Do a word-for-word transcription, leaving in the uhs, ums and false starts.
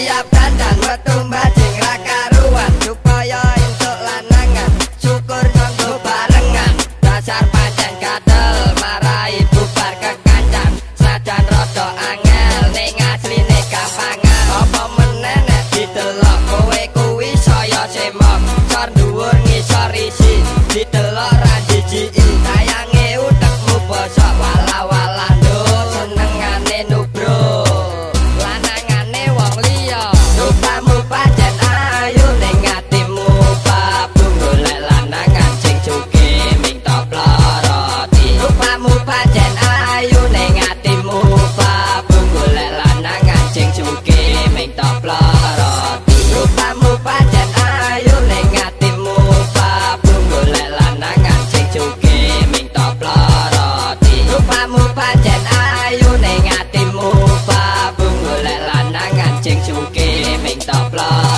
siap dandan metu bajing ra karuan supaya entuk lanangan syukur nganggo barengan dasar pancen gatel marai bubar kekancang sadan rada angel ning asline gampangan apa meneh nek didelok kowe kuwi saya semok cor dhuwur ngisor isi didelok ra jijiki sayange utekmu bosok wala-wala ndo senengane nubro lanangane wong liya rupamu pancen ayu ning atimu babu golek lanangan sing cuke ming top loroti rupamu pancen ayu ning atimu babu golek lanangan sing cuke ming top loroti rupamu pancen ayu ning atimu babu golek lanangan sing cuke ming top loroti rupamu pancen ayu ning atimu babu golek lanangan sing cuke ming top loroti